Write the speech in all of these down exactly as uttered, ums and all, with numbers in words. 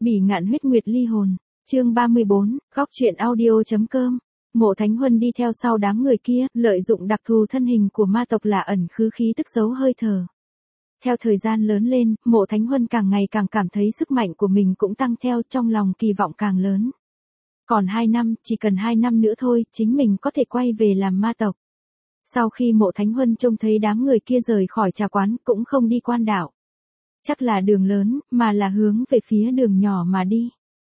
Bỉ ngạn huyết nguyệt ly hồn, chương ba mươi bốn, góc truyện audio.com. Mộ Thánh Huân đi theo sau đám người kia, lợi dụng đặc thù thân hình của ma tộc là ẩn khứ khí tức giấu hơi thở. Theo thời gian lớn lên, Mộ Thánh Huân càng ngày càng cảm thấy sức mạnh của mình cũng tăng theo, trong lòng kỳ vọng càng lớn. Còn hai năm, chỉ cần hai năm nữa thôi, chính mình có thể quay về làm ma tộc. Sau khi Mộ Thánh Huân trông thấy đám người kia rời khỏi trà quán, cũng không đi quan đảo. Chắc là đường lớn, mà là hướng về phía đường nhỏ mà đi.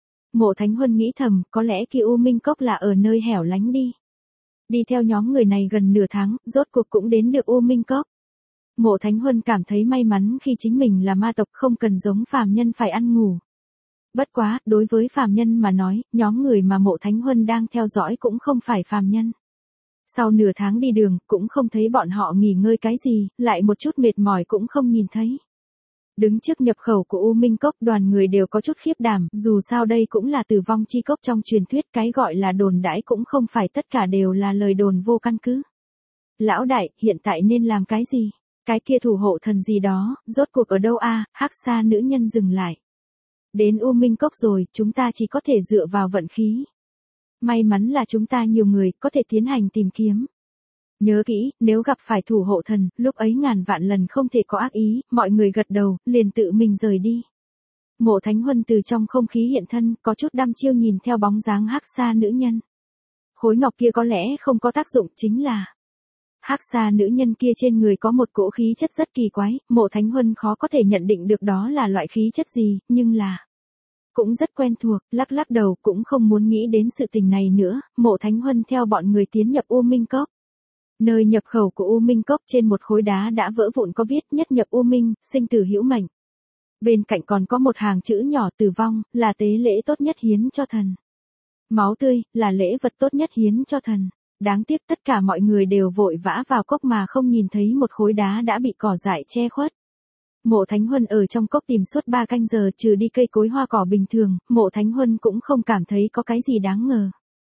Mộ Thánh Huân nghĩ thầm, có lẽ kia U Minh Cốc là ở nơi hẻo lánh đi. Đi theo nhóm người này gần nửa tháng, rốt cuộc cũng đến được U Minh Cốc. Mộ Thánh Huân cảm thấy may mắn khi chính mình là ma tộc, không cần giống phàm nhân phải ăn ngủ. Bất quá, đối với phàm nhân mà nói, nhóm người mà Mộ Thánh Huân đang theo dõi cũng không phải phàm nhân. Sau nửa tháng đi đường, cũng không thấy bọn họ nghỉ ngơi cái gì, lại một chút mệt mỏi cũng không nhìn thấy. Đứng trước nhập khẩu của U Minh Cốc, đoàn người đều có chút khiếp đảm, dù sao đây cũng là tử vong chi cốc trong truyền thuyết, cái gọi là đồn đãi cũng không phải tất cả đều là lời đồn vô căn cứ. Lão đại, hiện tại nên làm cái gì? Cái kia thủ hộ thần gì đó, rốt cuộc ở đâu a? Hắc Sa nữ nhân dừng lại. Đến U Minh Cốc rồi, chúng ta chỉ có thể dựa vào vận khí. May mắn là chúng ta nhiều người, có thể tiến hành tìm kiếm. Nhớ kỹ, nếu gặp phải thủ hộ thần, lúc ấy ngàn vạn lần không thể có ác ý, mọi người gật đầu, liền tự mình rời đi. Mộ Thánh Huân từ trong không khí hiện thân, có chút đăm chiêu nhìn theo bóng dáng Hắc Sa nữ nhân. Khối ngọc kia có lẽ không có tác dụng, chính là Hắc Sa nữ nhân kia trên người có một cỗ khí chất rất kỳ quái, Mộ Thánh Huân khó có thể nhận định được đó là loại khí chất gì, nhưng là cũng rất quen thuộc, lắc lắc đầu, cũng không muốn nghĩ đến sự tình này nữa. Mộ Thánh Huân theo bọn người tiến nhập U Minh Cốc. Nơi nhập khẩu của U Minh Cốc, trên một khối đá đã vỡ vụn có viết nhất nhập U Minh, sinh tử hữu mệnh. Bên cạnh còn có một hàng chữ nhỏ, tử vong, là tế lễ tốt nhất hiến cho thần. Máu tươi, là lễ vật tốt nhất hiến cho thần. Đáng tiếc tất cả mọi người đều vội vã vào cốc mà không nhìn thấy một khối đá đã bị cỏ dại che khuất. Mộ Thánh Huân ở trong cốc tìm suốt ba canh giờ, trừ đi cây cối hoa cỏ bình thường, Mộ Thánh Huân cũng không cảm thấy có cái gì đáng ngờ.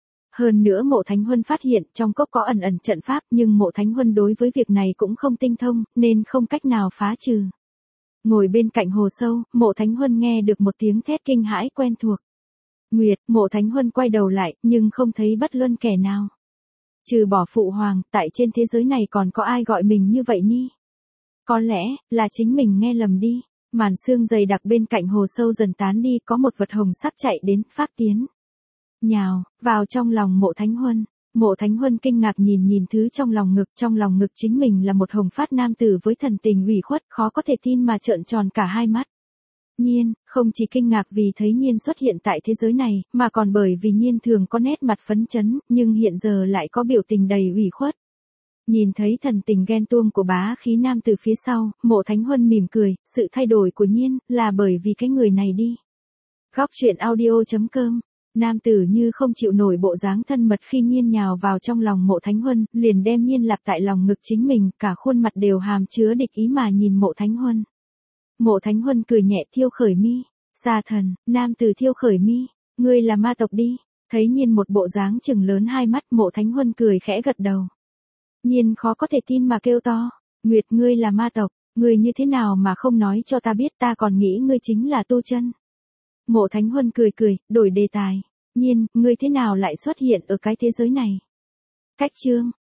Hơn nữa Mộ Thánh Huân phát hiện trong cốc có ẩn ẩn trận pháp, nhưng Mộ Thánh Huân đối với việc này cũng không tinh thông, nên không cách nào phá trừ. Ngồi bên cạnh hồ sâu, Mộ Thánh Huân nghe được một tiếng thét kinh hãi quen thuộc. Nguyệt, Mộ Thánh Huân quay đầu lại, nhưng không thấy bất luân kẻ nào. Trừ bỏ Phụ Hoàng, tại trên thế giới này còn có ai gọi mình như vậy nhi? Có lẽ, là chính mình nghe lầm đi. Màn sương dày đặc bên cạnh hồ sâu dần tán đi, có một vật hồng sắc chạy đến, phát tiến. Nhào, vào trong lòng Mộ Thánh Huân. Mộ Thánh Huân kinh ngạc nhìn nhìn thứ trong lòng ngực, trong lòng ngực chính mình là một hồng phát nam tử với thần tình ủy khuất, khó có thể tin mà trợn tròn cả hai mắt. Nhiên, không chỉ kinh ngạc vì thấy Nhiên xuất hiện tại thế giới này, mà còn bởi vì Nhiên thường có nét mặt phấn chấn, nhưng hiện giờ lại có biểu tình đầy ủy khuất. Nhìn thấy thần tình ghen tuông của bá khí nam từ phía sau, Mộ Thánh Huân mỉm cười, sự thay đổi của Nhiên, là bởi vì cái người này đi. Góc truyện audio.com. Nam tử như không chịu nổi bộ dáng thân mật khi Nhiên nhào vào trong lòng Mộ Thánh Huân, liền đem Nhiên lặp tại lòng ngực chính mình, cả khuôn mặt đều hàm chứa địch ý mà nhìn Mộ Thánh Huân. Mộ Thánh Huân cười nhẹ, thiêu khởi mi. Sa thần, nam tử thiêu khởi mi, ngươi là ma tộc đi. Thấy Nhiên một bộ dáng trừng lớn hai mắt, Mộ Thánh Huân cười khẽ gật đầu. Nhiên khó có thể tin mà kêu to, Nguyệt, ngươi là ma tộc, ngươi như thế nào mà không nói cho ta biết, ta còn nghĩ ngươi chính là tu chân. Mộ Thánh Huân cười cười, đổi đề tài. Nhiên, ngươi thế nào lại xuất hiện ở cái thế giới này? Cách chương,